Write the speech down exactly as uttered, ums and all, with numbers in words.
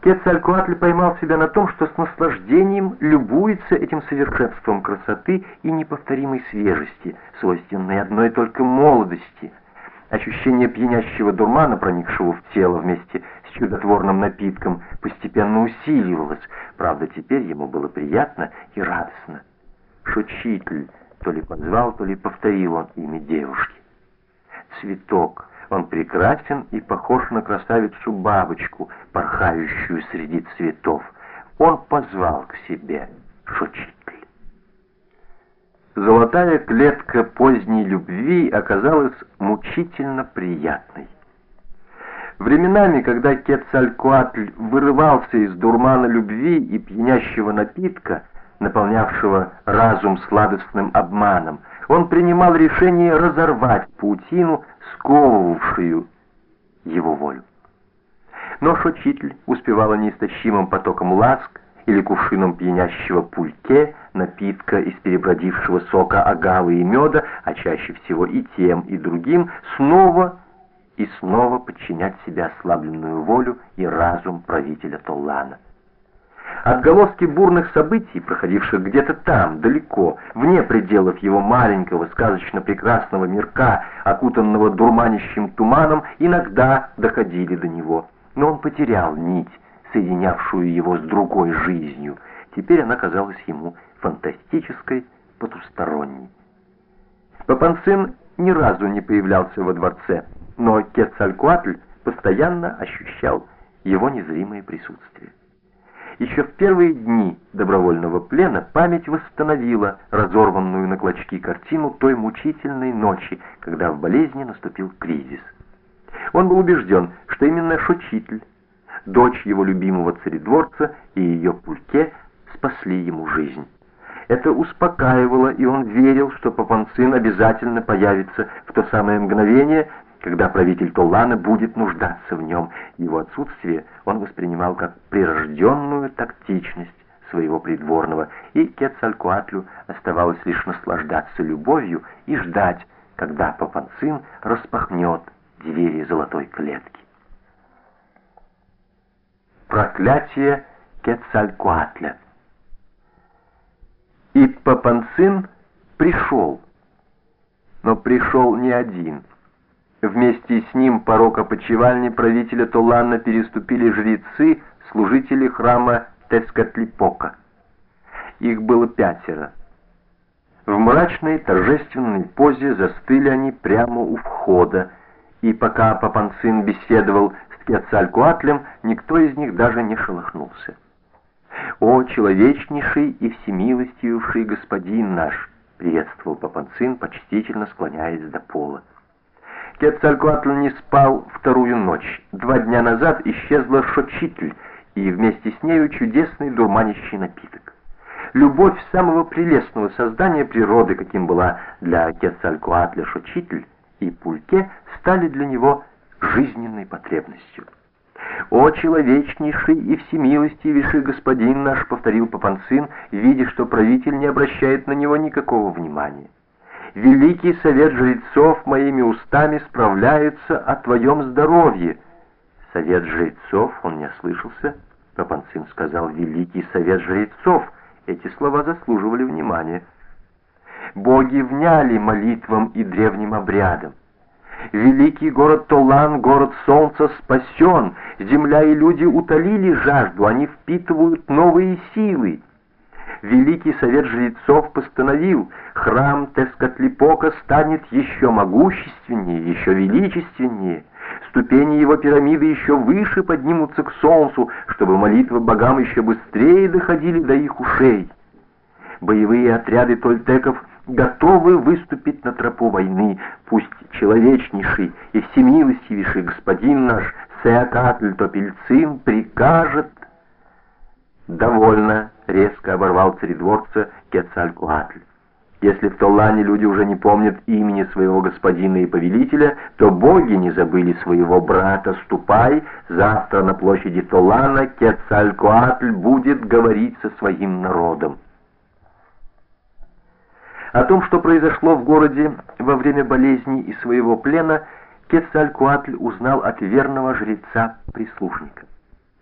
Quetzalcoatl поймал себя на том, что с наслаждением любуется этим совершенством красоты и неповторимой свежести, свойственной одной только молодости. Ощущение пьянящего дурмана, проникшего в тело вместе с чудотворным напитком, постепенно усиливалось. Правда, теперь ему было приятно и радостно. Шочитль, то ли позвал, то ли повторил он имя девушки. Цветок. Он прекрасен и похож на красавицу-бабочку, порхающую среди цветов. Он позвал к себе Шочитль. Золотая клетка поздней любви оказалась мучительно приятной. Временами, когда Quetzalcoatl вырывался из дурмана любви и пьянящего напитка, наполнявшего разум сладостным обманом, он принимал решение разорвать паутину, сковывавшую его волю. Но Шочитль успевала неистощимым потоком ласк или кувшином пьянящего пульке, напитка из перебродившего сока агавы и меда, а чаще всего и тем, и другим, снова и снова подчинять себе ослабленную волю и разум правителя Толлана. Отголоски бурных событий, проходивших где-то там, далеко, вне пределов его маленького, сказочно прекрасного мирка, окутанного дурманящим туманом, иногда доходили до него. Но он потерял нить, соединявшую его с другой жизнью. Теперь она казалась ему фантастической, потусторонней. Папанцин ни разу не появлялся во дворце, но Quetzalcoatl постоянно ощущал его незримое присутствие. Еще в первые дни добровольного плена память восстановила разорванную на клочки картину той мучительной ночи, когда в болезни наступил кризис. Он был убежден, что именно Шочитль, дочь его любимого царедворца, и ее пульке спасли ему жизнь. Это успокаивало, и он верил, что Папанцин обязательно появится в то самое мгновение, когда правитель Толлана будет нуждаться в нем. Его отсутствие он воспринимал как прирожденную тактичность своего придворного, и Quetzalcoatlу оставалось лишь наслаждаться любовью и ждать, когда Папанцин распахнет двери золотой клетки. Проклятие Quetzalcoatля. И Папанцин пришел, но пришел не один. Вместе с ним порог опочивальни правителя Толлана переступили жрецы, служители храма Тецкатлипока. Их было пятеро. В мрачной торжественной позе застыли они прямо у входа, и пока Папанцин беседовал с Quetzalcoatlем, никто из них даже не шелохнулся. «О, человечнейший и всемилостивейший господин наш!» — приветствовал Папанцин, почтительно склоняясь до пола. Quetzalcoatl не спал вторую ночь. Два дня назад исчезла Шочитль, и вместе с нею чудесный дурманящий напиток. Любовь самого прелестного создания природы, каким была для Quetzalcoatля Шочитль, и пульке, стали для него жизненной потребностью. «О, человечнейший и всемилостивейший господин наш!» — повторил Папанцин, видя, что правитель не обращает на него никакого внимания. «Великий совет жрецов моими устами справляется о твоем здоровье». «Совет жрецов?» — он не ослышался. Папанцин сказал «Великий совет жрецов». Эти слова заслуживали внимания. Боги вняли молитвам и древним обрядам. Великий город Толлан, город солнца, спасен. Земля и люди утолили жажду, они впитывают новые силы. Великий совет жрецов постановил, храм Тецкатлипока станет еще могущественнее, еще величественнее. Ступени его пирамиды еще выше поднимутся к солнцу, чтобы молитвы богам еще быстрее доходили до их ушей. Боевые отряды тольтеков готовы выступить на тропу войны. Пусть человечнейший и всемилостивейший господин наш Сеакатль-Топильцин прикажет. «Довольно», — резко оборвал царедворца Quetzalcoatl. «Если в Толлане люди уже не помнят имени своего господина и повелителя, то боги не забыли своего брата. Ступай, завтра на площади Толлана Quetzalcoatl будет говорить со своим народом». О том, что произошло в городе во время болезни и своего плена, Quetzalcoatl узнал от верного жреца-прислужника.